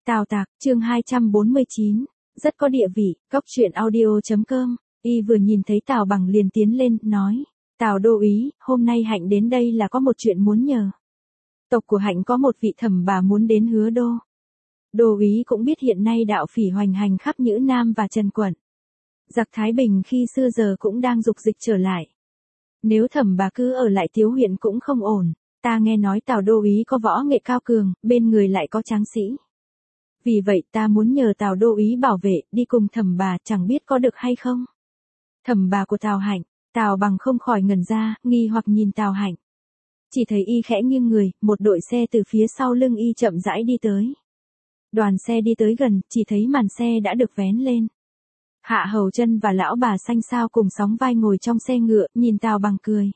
Tào Tạc, chương 249, rất có địa vị, góc truyện audio.com. Y vừa nhìn thấy Tào Bằng liền tiến lên, nói, Tào đô úy, hôm nay Hạnh đến đây là có một chuyện muốn nhờ. Tộc của Hạnh có một vị thẩm bà muốn đến Hứa Đô. Đô úy cũng biết hiện nay đạo phỉ hoành hành khắp Nhữ Nam và Trần Quận. Giặc Thái Bình khi xưa giờ cũng đang dục dịch trở lại. Nếu thẩm bà cứ ở lại Tiếu huyện cũng không ổn, ta nghe nói Tào đô úy có võ nghệ cao cường, bên người lại có tráng sĩ. Vì vậy ta muốn nhờ Tào đô úy bảo vệ, đi cùng thẩm bà, chẳng biết có được hay không. Thẩm bà của Tào Hạnh, Tào Bằng không khỏi ngẩn ra, nghi hoặc nhìn Tào Hạnh. Chỉ thấy y khẽ nghiêng người, một đội xe từ phía sau lưng y chậm rãi đi tới. Đoàn xe đi tới gần, chỉ thấy màn xe đã được vén lên. Hạ Hầu Chân và lão bà xanh xao cùng sóng vai ngồi trong xe ngựa, nhìn Tào Bằng cười.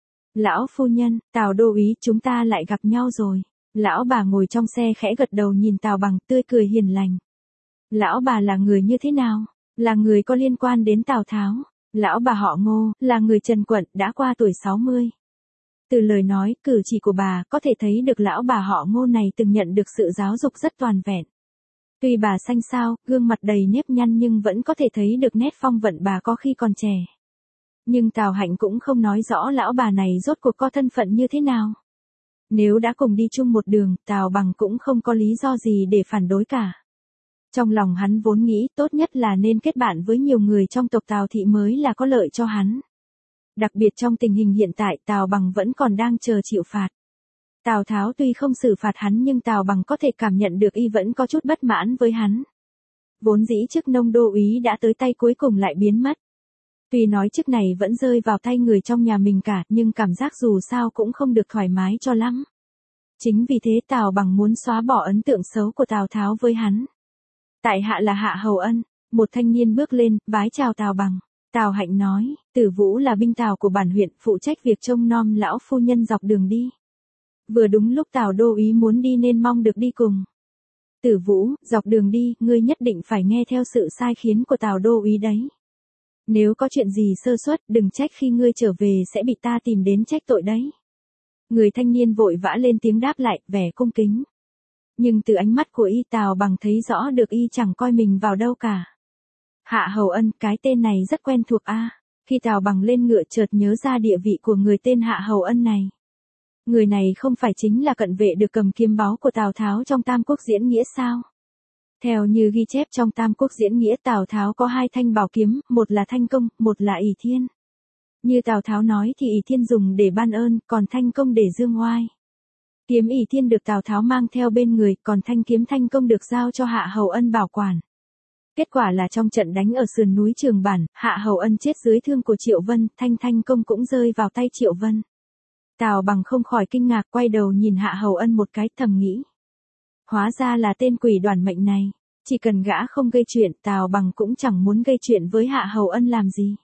Lão phu nhân, Tào đô úy, chúng ta lại gặp nhau rồi. Lão bà ngồi trong xe khẽ gật đầu nhìn Tào Bằng, tươi cười hiền lành. Lão bà là người như thế nào? Là người có liên quan đến Tào Tháo. Lão bà họ Ngô, là người Trần Quận, đã qua tuổi 60. Từ lời nói, cử chỉ của bà, có thể thấy được lão bà họ Ngô này từng nhận được sự giáo dục rất toàn vẹn. Tuy bà xanh xao, gương mặt đầy nếp nhăn nhưng vẫn có thể thấy được nét phong vận bà có khi còn trẻ. Nhưng Tào Hạnh cũng không nói rõ lão bà này rốt cuộc có thân phận như thế nào. Nếu đã cùng đi chung một đường, Tào Bằng cũng không có lý do gì để phản đối cả. Trong lòng hắn vốn nghĩ tốt nhất là nên kết bạn với nhiều người trong tộc Tào thị mới là có lợi cho hắn. Đặc biệt trong tình hình hiện tại Tào Bằng vẫn còn đang chờ chịu phạt. Tào Tháo tuy không xử phạt hắn nhưng Tào Bằng có thể cảm nhận được y vẫn có chút bất mãn với hắn. Vốn dĩ chức nông đô úy đã tới tay cuối cùng lại biến mất. Tuy nói chức này vẫn rơi vào tay người trong nhà mình cả nhưng cảm giác dù sao cũng không được thoải mái cho lắm. Chính vì thế Tào Bằng muốn xóa bỏ ấn tượng xấu của Tào Tháo với hắn. Tại hạ là Hạ Hầu Ân, một thanh niên bước lên, vái chào Tào Bằng. Tào Hạnh nói, Tử Vũ là binh Tào của bản huyện, phụ trách việc trông nom lão phu nhân dọc đường đi. Vừa đúng lúc Tào đô úy muốn đi nên mong được đi cùng. Tử Vũ, dọc đường đi, ngươi nhất định phải nghe theo sự sai khiến của Tào đô úy đấy. Nếu có chuyện gì sơ suất, đừng trách khi ngươi trở về sẽ bị ta tìm đến trách tội đấy. Người thanh niên vội vã lên tiếng đáp lại, vẻ cung kính. Nhưng từ ánh mắt của y Tào Bằng thấy rõ được y chẳng coi mình vào đâu cả. Hạ Hầu Ân, cái tên này rất quen thuộc a. Khi Tào Bằng lên ngựa chợt nhớ ra địa vị của người tên Hạ Hầu Ân này. Người này không phải chính là cận vệ được cầm kiếm báu của Tào Tháo trong Tam Quốc diễn nghĩa sao? Theo như ghi chép trong Tam Quốc diễn nghĩa Tào Tháo có hai thanh bảo kiếm, một là Thanh Công, một là ỷ Thiên. Như Tào Tháo nói thì ỷ Thiên dùng để ban ơn, còn Thanh Công để dương oai. Kiếm ỷ Thiên được Tào Tháo mang theo bên người, còn thanh kiếm Thanh Công được giao cho Hạ Hầu Ân bảo quản. Kết quả là trong trận đánh ở sườn núi Trường Bản, Hạ Hầu Ân chết dưới thương của Triệu Vân, Thanh Công cũng rơi vào tay Triệu Vân. Tào Bằng không khỏi kinh ngạc, quay đầu nhìn Hạ Hầu Ân một cái, thầm nghĩ. Hóa ra là tên quỷ đoản mệnh này, chỉ cần gã không gây chuyện, Tào Bằng cũng chẳng muốn gây chuyện với Hạ Hầu Ân làm gì.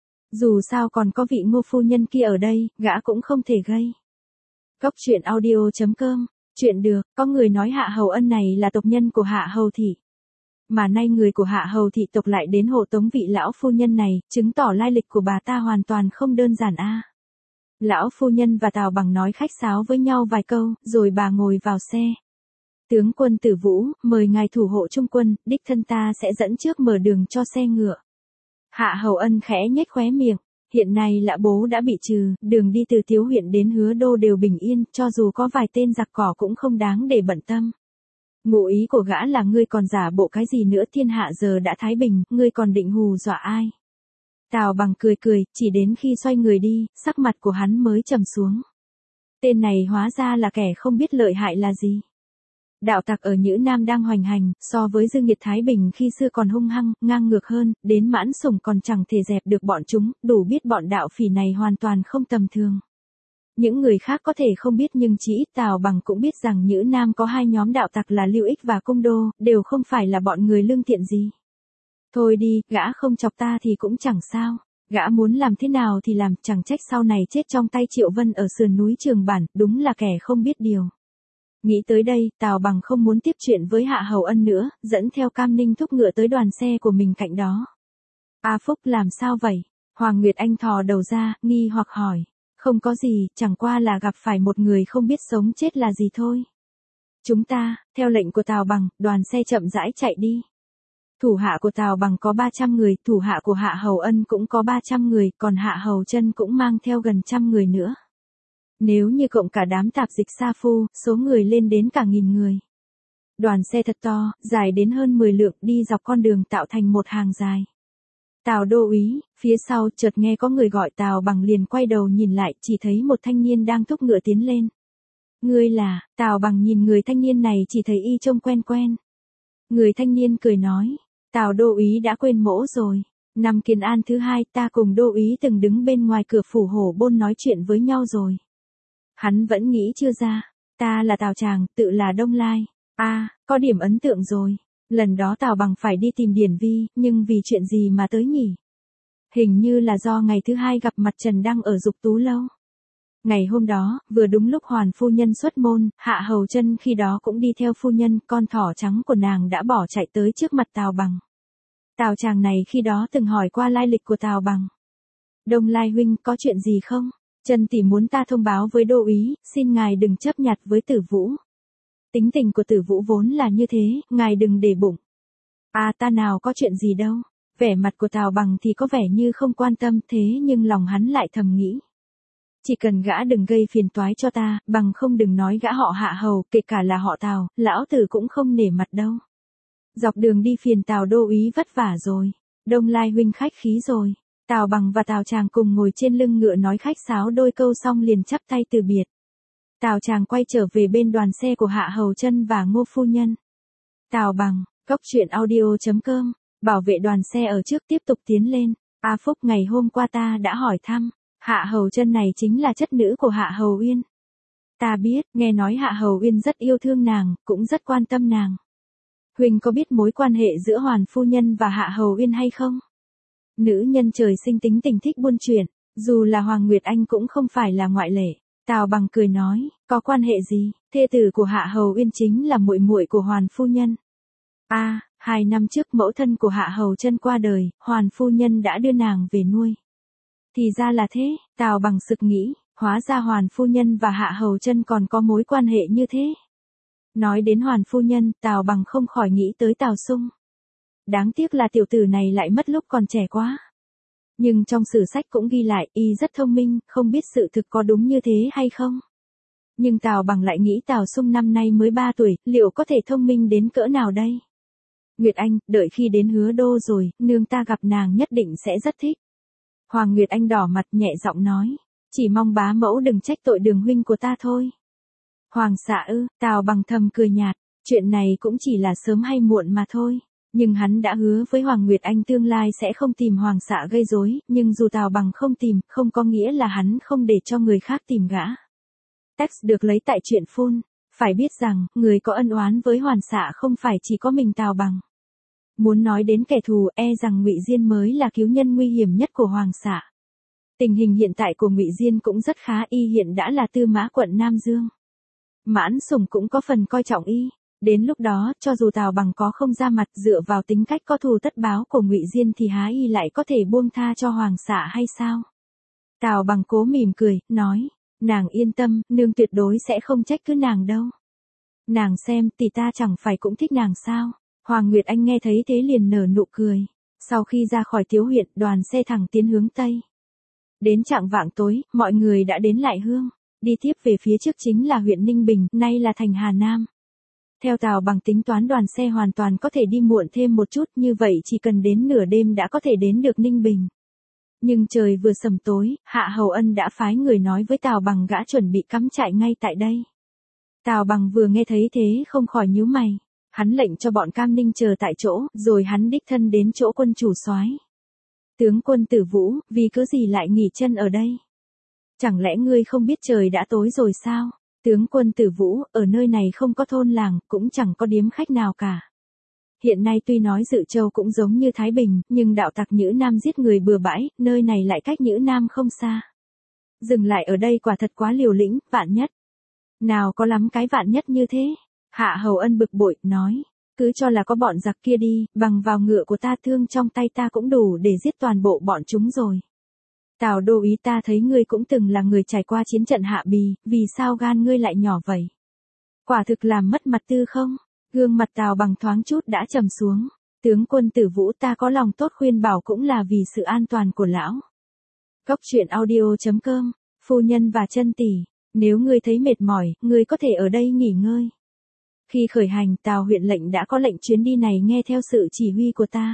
Dù sao còn có vị Ngô phu nhân kia ở đây, gã cũng không thể gây. Góc truyện audio.com, chuyện được, có người nói Hạ Hầu Ân này là tộc nhân của Hạ Hầu thị. Mà nay người của Hạ Hầu thị tộc lại đến hộ tống vị lão phu nhân này, chứng tỏ lai lịch của bà ta hoàn toàn không đơn giản a. Lão phu nhân và Tào Bằng nói khách sáo với nhau vài câu, rồi bà ngồi vào xe. Tướng quân Tử Vũ, mời ngài thủ hộ trung quân, đích thân ta sẽ dẫn trước mở đường cho xe ngựa. Hạ Hầu Ân khẽ nhếch khóe miệng, hiện nay Lã Bố đã bị trừ, đường đi từ Tiếu huyện đến Hứa Đô đều bình yên, cho dù có vài tên giặc cỏ cũng không đáng để bận tâm. Ngụ ý của gã là ngươi còn giả bộ cái gì nữa, thiên hạ giờ đã thái bình, ngươi còn định hù dọa ai? Tào Bằng cười cười, chỉ đến khi xoay người đi, sắc mặt của hắn mới trầm xuống. Tên này hóa ra là kẻ không biết lợi hại là gì. Đạo tặc ở Nhữ Nam đang hoành hành, so với Dương Nghiệt Thái Bình khi xưa còn hung hăng, ngang ngược hơn, đến Mãn Sủng còn chẳng thể dẹp được bọn chúng, đủ biết bọn đạo phỉ này hoàn toàn không tầm thường. Những người khác có thể không biết nhưng chỉ ít Tào Bằng cũng biết rằng Nhữ Nam có hai nhóm đạo tặc là Lưu Ích và Cung Đô, đều không phải là bọn người lương thiện gì. Thôi đi, gã không chọc ta thì cũng chẳng sao. Gã muốn làm thế nào thì làm, chẳng trách sau này chết trong tay Triệu Vân ở sườn núi Trường Bản, đúng là kẻ không biết điều. Nghĩ tới đây, Tào Bằng không muốn tiếp chuyện với Hạ Hầu Ân nữa, dẫn theo Cam Ninh thúc ngựa tới đoàn xe của mình cạnh đó. A Phúc làm sao vậy? Hoàng Nguyệt Anh thò đầu ra, nghi hoặc hỏi. Không có gì, chẳng qua là gặp phải một người không biết sống chết là gì thôi. Chúng ta, theo lệnh của Tào Bằng, đoàn xe chậm rãi chạy đi. Thủ hạ của Tào Bằng có 300 người, thủ hạ của Hạ Hầu Ân cũng có 300 người, còn Hạ Hầu Chân cũng mang theo gần 100 người nữa. Nếu như cộng cả đám tạp dịch sa phu, số người lên đến cả 1000 người. Đoàn xe thật to, dài đến hơn 10 lượng, đi dọc con đường tạo thành một hàng dài. Tào đô úy, phía sau chợt nghe có người gọi Tào Bằng liền quay đầu nhìn lại, chỉ thấy một thanh niên đang thúc ngựa tiến lên. Ngươi là, Tào Bằng nhìn người thanh niên này chỉ thấy y trông quen quen. Người thanh niên cười nói, Tào đô úy đã quên mỗ rồi. Năm Kiến An thứ 2 ta cùng đô úy từng đứng bên ngoài cửa phủ Hổ Bôn nói chuyện với nhau rồi. Hắn vẫn nghĩ chưa ra, ta là Tào Tràng, tự là Đông Lai. Có điểm ấn tượng rồi. Lần đó Tào Bằng phải đi tìm Điển Vi, nhưng vì chuyện gì mà tới nhỉ? Hình như là do ngày thứ 2 gặp mặt Trần Đăng ở Dục Tú Lâu. Ngày hôm đó, vừa đúng lúc Hoàn phu nhân xuất môn, Hạ Hầu Chân khi đó cũng đi theo phu nhân, con thỏ trắng của nàng đã bỏ chạy tới trước mặt Tào Bằng. Tào Tràng này khi đó từng hỏi qua lai lịch của Tào Bằng. Đông Lai huynh có chuyện gì không? Chân tỷ muốn ta thông báo với đô úy, xin ngài đừng chấp nhặt với Tử Vũ. Tính tình của Tử Vũ vốn là như thế, ngài đừng để bụng. Ta nào có chuyện gì đâu. Vẻ mặt của Tào Bằng thì có vẻ như không quan tâm, thế nhưng lòng hắn lại thầm nghĩ. Chỉ cần gã đừng gây phiền toái cho ta, bằng không đừng nói gã họ Hạ Hầu, kể cả là họ Tào, lão tử cũng không nể mặt đâu. Dọc đường đi phiền Tào đô úy vất vả rồi. Đông Lai huynh khách khí rồi. Tào Bằng và Tào Tràng cùng ngồi trên lưng ngựa nói khách sáo đôi câu xong liền chắp tay từ biệt. Tào Tràng quay trở về bên đoàn xe của Hạ Hầu Chân và Ngô phu nhân. Tào Bằng, Cốc Truyện Audio.com, bảo vệ đoàn xe ở trước tiếp tục tiến lên. Phúc ngày hôm qua ta đã hỏi thăm, Hạ Hầu Chân này chính là chất nữ của Hạ Hầu Uyên. Ta biết, nghe nói Hạ Hầu Uyên rất yêu thương nàng, cũng rất quan tâm nàng. Huynh có biết mối quan hệ giữa Hoàn phu nhân và Hạ Hầu Uyên hay không? Nữ nhân trời sinh tính tình thích buôn chuyện, dù là Hoàng Nguyệt Anh cũng không phải là ngoại lệ. Tào Bằng cười nói, có quan hệ gì? Thê tử của Hạ Hầu Uyên chính là muội muội của Hoàn phu nhân. 2 năm trước mẫu thân của Hạ Hầu Chân qua đời, Hoàn phu nhân đã đưa nàng về nuôi. Thì ra là thế, Tào Bằng sực nghĩ, hóa ra Hoàn phu nhân và Hạ Hầu Chân còn có mối quan hệ như thế. Nói đến Hoàn phu nhân, Tào Bằng không khỏi nghĩ tới Tào Sung. Đáng tiếc là tiểu tử này lại mất lúc còn trẻ quá. Nhưng trong sử sách cũng ghi lại, y rất thông minh, không biết sự thực có đúng như thế hay không. Nhưng Tào Bằng lại nghĩ Tào Sung năm nay mới 3 tuổi, liệu có thể thông minh đến cỡ nào đây? Nguyệt Anh, đợi khi đến Hứa Đô rồi, nương ta gặp nàng nhất định sẽ rất thích. Hoàng Nguyệt Anh đỏ mặt nhẹ giọng nói, chỉ mong bá mẫu đừng trách tội Đường huynh của ta thôi. Hoàng xạ ư? Tào Bằng thầm cười nhạt, chuyện này cũng chỉ là sớm hay muộn mà thôi. Nhưng hắn đã hứa với Hoàng Nguyệt Anh tương lai sẽ không tìm Hoàng xạ gây rối, nhưng dù Tào Bằng không tìm, không có nghĩa là hắn không để cho người khác tìm gã. Text được lấy tại truyện phun. Phải biết rằng, người có ân oán với Hoàn xạ không phải chỉ có mình Tào Bằng. Muốn nói đến kẻ thù, rằng Ngụy Diên mới là cứu nhân nguy hiểm nhất của Hoàng xạ. Tình hình hiện tại của Ngụy Diên cũng rất khá, y hiện đã là tư mã quận Nam Dương. Mãn Sủng cũng có phần coi trọng y. Đến lúc đó, cho dù Tào Bằng có không ra mặt, dựa vào tính cách có thù tất báo của Ngụy Diên thì há y lại có thể buông tha cho Hoàng xạ hay sao? Tào Bằng cố mỉm cười, nói, nàng yên tâm, nương tuyệt đối sẽ không trách cứ nàng đâu. Nàng xem, tỷ ta chẳng phải cũng thích nàng sao? Hoàng Nguyệt Anh nghe thấy thế liền nở nụ cười. Sau khi ra khỏi Tiếu huyện, đoàn xe thẳng tiến hướng Tây. Đến chạng vạng tối, mọi người đã đến Lại Hương. Đi tiếp về phía trước chính là huyện Ninh Bình, nay là thành Hà Nam. Theo Tào Bằng tính toán đoàn xe hoàn toàn có thể đi muộn thêm một chút, như vậy chỉ cần đến nửa đêm đã có thể đến được Ninh Bình. Nhưng trời vừa sầm tối, Hạ Hầu Ân đã phái người nói với Tào Bằng gã chuẩn bị cắm trại ngay tại đây. Tào Bằng vừa nghe thấy thế không khỏi nhíu mày. Hắn lệnh cho bọn Cam Ninh chờ tại chỗ, rồi hắn đích thân đến chỗ quân chủ soái. Tướng quân Tử Vũ, vì cớ gì lại nghỉ chân ở đây? Chẳng lẽ ngươi không biết trời đã tối rồi sao? Tướng quân Tử Vũ, ở nơi này không có thôn làng, cũng chẳng có điếm khách nào cả. Hiện nay tuy nói Dự Châu cũng giống như Thái Bình, nhưng đạo tặc Nhữ Nam giết người bừa bãi, nơi này lại cách Nhữ Nam không xa. Dừng lại ở đây quả thật quá liều lĩnh, vạn nhất. Nào có lắm cái vạn nhất như thế. Hạ Hầu Ân bực bội, nói, cứ cho là có bọn giặc kia đi, bằng vào ngựa của ta, thương trong tay ta cũng đủ để giết toàn bộ bọn chúng rồi. Tào đô úy, ta thấy ngươi cũng từng là người trải qua chiến trận Hạ Bì, vì sao gan ngươi lại nhỏ vậy? Quả thực làm mất mặt Tư không? Gương mặt Tào Bằng thoáng chút đã trầm xuống. Tướng quân Tử Vũ, ta có lòng tốt khuyên bảo cũng là vì sự an toàn của lão. Cốc truyện audio.com, phu nhân và chân tỷ, nếu ngươi thấy mệt mỏi, ngươi có thể ở đây nghỉ ngơi. Khi khởi hành, Tào huyện lệnh đã có lệnh chuyến đi này nghe theo sự chỉ huy của ta.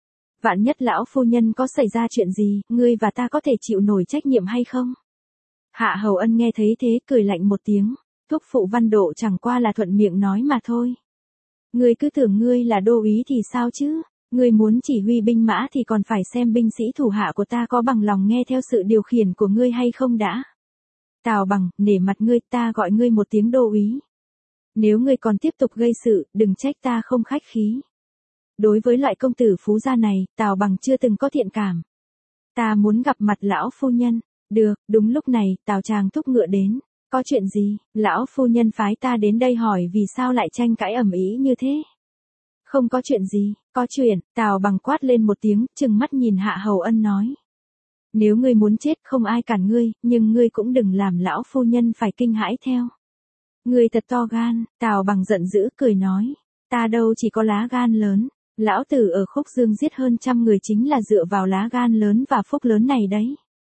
Vạn nhất lão phu nhân có xảy ra chuyện gì, ngươi và ta có thể chịu nổi trách nhiệm hay không? Hạ Hầu Ân nghe thấy thế cười lạnh một tiếng, thúc phụ Văn Độ chẳng qua là thuận miệng nói mà thôi. Ngươi cứ tưởng ngươi là đô úy thì sao chứ? Ngươi muốn chỉ huy binh mã thì còn phải xem binh sĩ thủ hạ của ta có bằng lòng nghe theo sự điều khiển của ngươi hay không đã. Tào Bằng, nể mặt ngươi, ta gọi ngươi một tiếng đô úy. Nếu ngươi còn tiếp tục gây sự, đừng trách ta không khách khí. Đối với loại công tử phú gia này, Tào Bằng chưa từng có thiện cảm. Ta muốn gặp mặt lão phu nhân. Được, đúng lúc này, Tào Tràng thúc ngựa đến. Có chuyện gì? Lão phu nhân phái ta đến đây hỏi vì sao lại tranh cãi ầm ĩ như thế. Không có chuyện gì, có chuyện, Tào Bằng quát lên một tiếng, trừng mắt nhìn Hạ Hầu Ân nói. Nếu ngươi muốn chết không ai cản ngươi, nhưng ngươi cũng đừng làm lão phu nhân phải kinh hãi theo. Ngươi thật to gan, Tào Bằng giận dữ cười nói. Ta đâu chỉ có lá gan lớn, lão tử ở Khúc Dương giết hơn 100 người chính là dựa vào lá gan lớn và phúc lớn này đấy.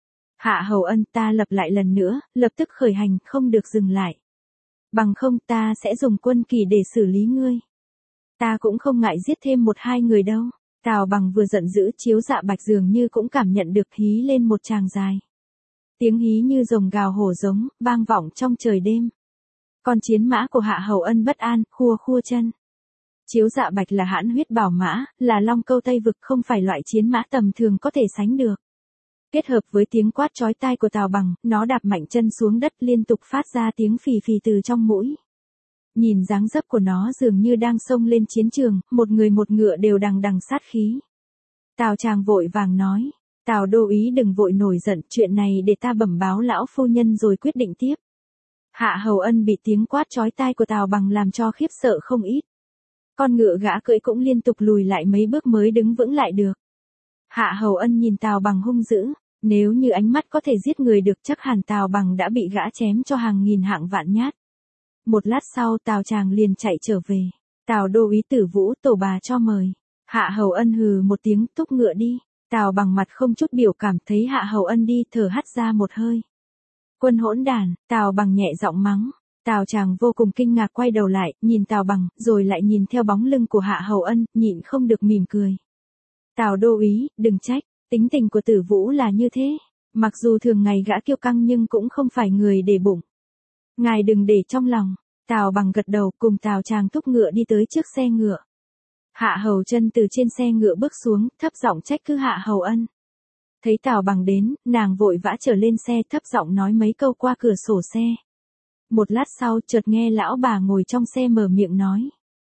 Hạ Hầu Ân, ta lập lại lần nữa, lập tức khởi hành, không được dừng lại. Bằng không ta sẽ dùng quân kỳ để xử lý ngươi. Ta cũng không ngại giết thêm 1-2 người đâu. Tào Bằng vừa giận dữ, Chiếu Dạ Bạch dường như cũng cảm nhận được, hí lên một tràng dài. Tiếng hí như rồng gào hổ giống, vang vọng trong trời đêm. Con chiến mã của Hạ Hầu Ân bất an, khua khua chân. Chiếu Dạ Bạch là hãn huyết bảo mã, là Long Câu Tây Vực, không phải loại chiến mã tầm thường có thể sánh được. Kết hợp với tiếng quát chói tai của Tào Bằng, nó đạp mạnh chân xuống đất liên tục phát ra tiếng phì phì từ trong mũi. Nhìn dáng dấp của nó dường như đang xông lên chiến trường, một người một ngựa đều đằng đằng sát khí. Tào Tràng vội vàng nói, Tào đô úy đừng vội nổi giận, chuyện này để ta bẩm báo lão phu nhân rồi quyết định tiếp. Hạ Hầu Ân bị tiếng quát chói tai của Tào Bằng làm cho khiếp sợ không ít. Con ngựa gã cưỡi cũng liên tục lùi lại mấy bước mới đứng vững lại được. Hạ Hầu Ân nhìn Tào Bằng hung dữ, nếu như ánh mắt có thể giết người được chắc hẳn Tào Bằng đã bị gã chém cho hàng nghìn hạng vạn nhát. Một lát sau Tào Tràng liền chạy trở về. Tào đô úy Tử Vũ, tổ bà cho mời. Hạ Hầu Ân hừ một tiếng, thúc ngựa đi. Tào Bằng mặt không chút biểu cảm, thấy Hạ Hầu Ân đi, thở hắt ra một hơi. Quân hỗn đản, Tào Bằng nhẹ giọng mắng. Tào Tràng vô cùng kinh ngạc quay đầu lại, nhìn Tào Bằng, rồi lại nhìn theo bóng lưng của Hạ Hầu Ân, nhịn không được mỉm cười. Tào đô úy, đừng trách, tính tình của Tử Vũ là như thế. Mặc dù thường ngày gã kiêu căng nhưng cũng không phải người để bụng. Ngài đừng để trong lòng. Tào Bằng gật đầu, cùng Tào Tràng thúc ngựa đi tới trước xe ngựa. Hạ Hầu Chân từ trên xe ngựa bước xuống, thấp giọng trách cứ Hạ Hầu Ân. Thấy Tào Bằng đến, nàng vội vã trở lên xe, thấp giọng nói mấy câu qua cửa sổ xe. Một lát sau, chợt nghe lão bà ngồi trong xe mở miệng nói.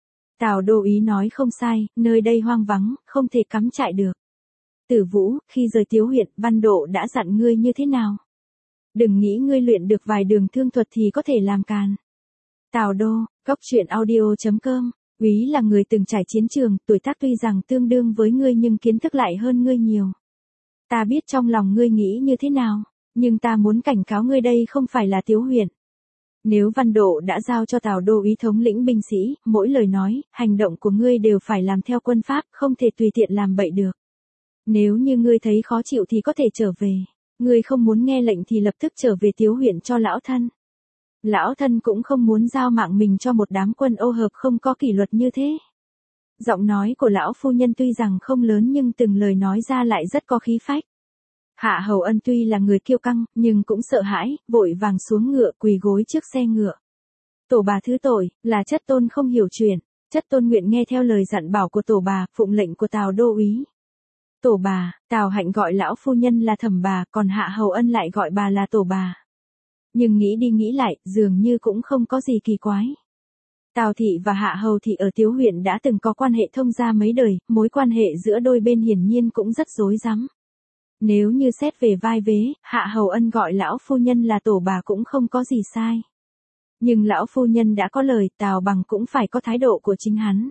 Tào đô úy nói không sai, nơi đây hoang vắng, không thể cắm trại được. Tử Vũ, khi rời Tiếu huyện, Văn Độ đã dặn ngươi như thế nào? Đừng nghĩ ngươi luyện được vài đường thương thuật thì có thể làm càn. Tào đô, cốc truyện audio.com, úy là người từng trải chiến trường, tuổi tác tuy rằng tương đương với ngươi nhưng kiến thức lại hơn ngươi nhiều. Ta biết trong lòng ngươi nghĩ như thế nào, nhưng ta muốn cảnh cáo ngươi đây không phải là Tiếu huyện. Nếu Văn Độ đã giao cho Tào đô úy thống lĩnh binh sĩ, mỗi lời nói, hành động của ngươi đều phải làm theo quân pháp, không thể tùy tiện làm bậy được. Nếu như ngươi thấy khó chịu thì có thể trở về. Ngươi không muốn nghe lệnh thì lập tức trở về Tiếu huyện cho lão thân. Lão thân cũng không muốn giao mạng mình cho một đám quân ô hợp không có kỷ luật như thế. Giọng nói của lão phu nhân tuy rằng không lớn nhưng từng lời nói ra lại rất có khí phách. Hạ Hầu Ân tuy là người kiêu căng, nhưng cũng sợ hãi, vội vàng xuống ngựa quỳ gối trước xe ngựa. Tổ bà thứ tội, là chất tôn không hiểu chuyện, chất tôn nguyện nghe theo lời dặn bảo của tổ bà, phụng lệnh của Tào đô úy. Tổ bà, Tào Hạnh gọi lão phu nhân là thẩm bà, còn Hạ Hầu Ân lại gọi bà là tổ bà. Nhưng nghĩ đi nghĩ lại, dường như cũng không có gì kỳ quái. Tào thị và Hạ Hầu thị ở Tiếu huyện đã từng có quan hệ thông gia mấy đời, mối quan hệ giữa đôi bên hiển nhiên cũng rất rối rắm. Nếu như xét về vai vế, Hạ Hầu Ân gọi lão phu nhân là tổ bà cũng không có gì sai. Nhưng lão phu nhân đã có lời, Tào Bằng cũng phải có thái độ của chính hắn.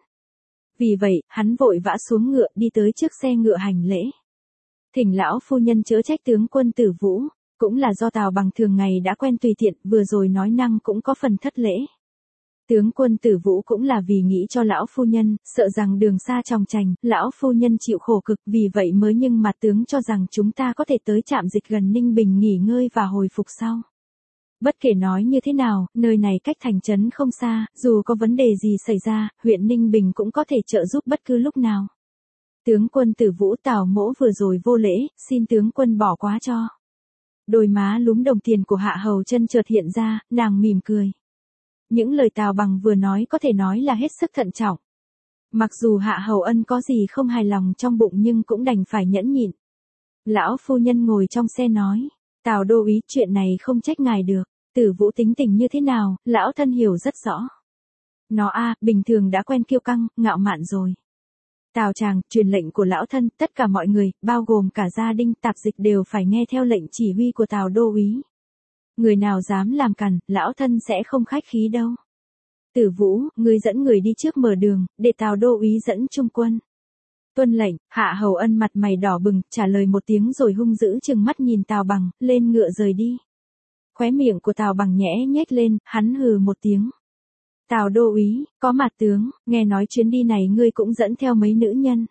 Vì vậy, hắn vội vã xuống ngựa đi tới trước xe ngựa hành lễ. Thỉnh lão phu nhân chớ trách tướng quân Tử Vũ, cũng là do Tào Bằng thường ngày đã quen tùy tiện, vừa rồi nói năng cũng có phần thất lễ. Tướng quân Tử Vũ cũng là vì nghĩ cho lão phu nhân, sợ rằng đường xa tròng trành, lão phu nhân chịu khổ cực, vì vậy mới nhưng mặt tướng cho rằng chúng ta có thể tới trạm dịch gần Ninh Bình nghỉ ngơi và hồi phục sau. Bất kể nói như thế nào, nơi này cách thành trấn không xa, dù có vấn đề gì xảy ra, huyện Ninh Bình cũng có thể trợ giúp bất cứ lúc nào. Tướng quân Tử Vũ, Tào mỗ vừa rồi vô lễ, xin tướng quân bỏ quá cho. Đôi má lúm đồng tiền của Hạ Hầu Chân chợt hiện ra, nàng mỉm cười. Những lời Tào Bằng vừa nói có thể nói là hết sức thận trọng. Mặc dù Hạ Hầu Ân có gì không hài lòng trong bụng nhưng cũng đành phải nhẫn nhịn. Lão phu nhân ngồi trong xe nói, Tào đô úy, chuyện này không trách ngài được. Tử Vũ tính tình như thế nào, lão thân hiểu rất rõ. Nó bình thường đã quen kiêu căng, ngạo mạn rồi. Tào chàng, truyền lệnh của lão thân, tất cả mọi người, bao gồm cả gia đình tạp dịch đều phải nghe theo lệnh chỉ huy của Tào đô úy. Người nào dám làm cản, lão thân sẽ không khách khí đâu. Tử Vũ, ngươi dẫn người đi trước mở đường, để Tào đô úy dẫn trung quân. Tuân lệnh. Hạ Hầu Ân mặt mày đỏ bừng, trả lời một tiếng rồi hung dữ trừng mắt nhìn Tào Bằng, lên ngựa rời đi. Khóe miệng của Tào Bằng nhẽ nhếch lên, hắn hừ một tiếng. Tào đô úy, có mặt tướng, nghe nói chuyến đi này ngươi cũng dẫn theo mấy nữ nhân.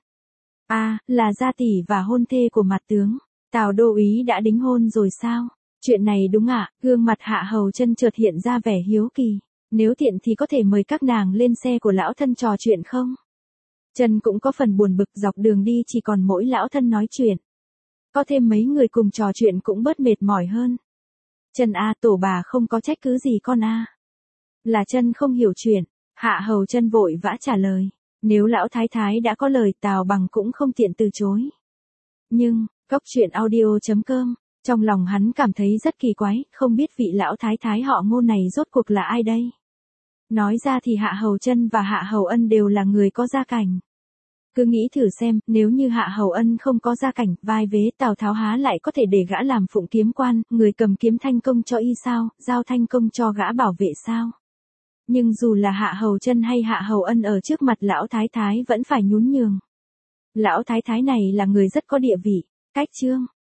Là gia tỷ và hôn thê của mặt tướng. Tào đô úy đã đính hôn rồi sao? Chuyện này đúng ạ, gương mặt Hạ Hầu Chân chợt hiện ra vẻ hiếu kỳ. Nếu tiện thì có thể mời các nàng lên xe của lão thân trò chuyện không? Chân cũng có phần buồn bực, dọc đường đi chỉ còn mỗi lão thân nói chuyện. Có thêm mấy người cùng trò chuyện cũng bớt mệt mỏi hơn. Chân tổ bà không có trách cứ gì con Là Chân không hiểu chuyện. Hạ Hầu Chân vội vã trả lời. Nếu lão thái thái đã có lời, Tào Bằng cũng không tiện từ chối. Nhưng, coctruyện.audio.com, trong lòng hắn cảm thấy rất kỳ quái, không biết vị lão thái thái họ Ngô này rốt cuộc là ai đây? Nói ra thì Hạ Hầu Chân và Hạ Hầu Ân đều là người có gia cảnh. Cứ nghĩ thử xem, nếu như Hạ Hầu Ân không có gia cảnh, vai vế Tào Tháo há lại có thể để gã làm phụng kiếm quan, người cầm kiếm thanh công cho y sao, giao thanh công cho gã bảo vệ sao? Nhưng dù là Hạ Hầu Chân hay Hạ Hầu Ân ở trước mặt lão thái thái vẫn phải nhún nhường. Lão thái thái này là người rất có địa vị. Cách chương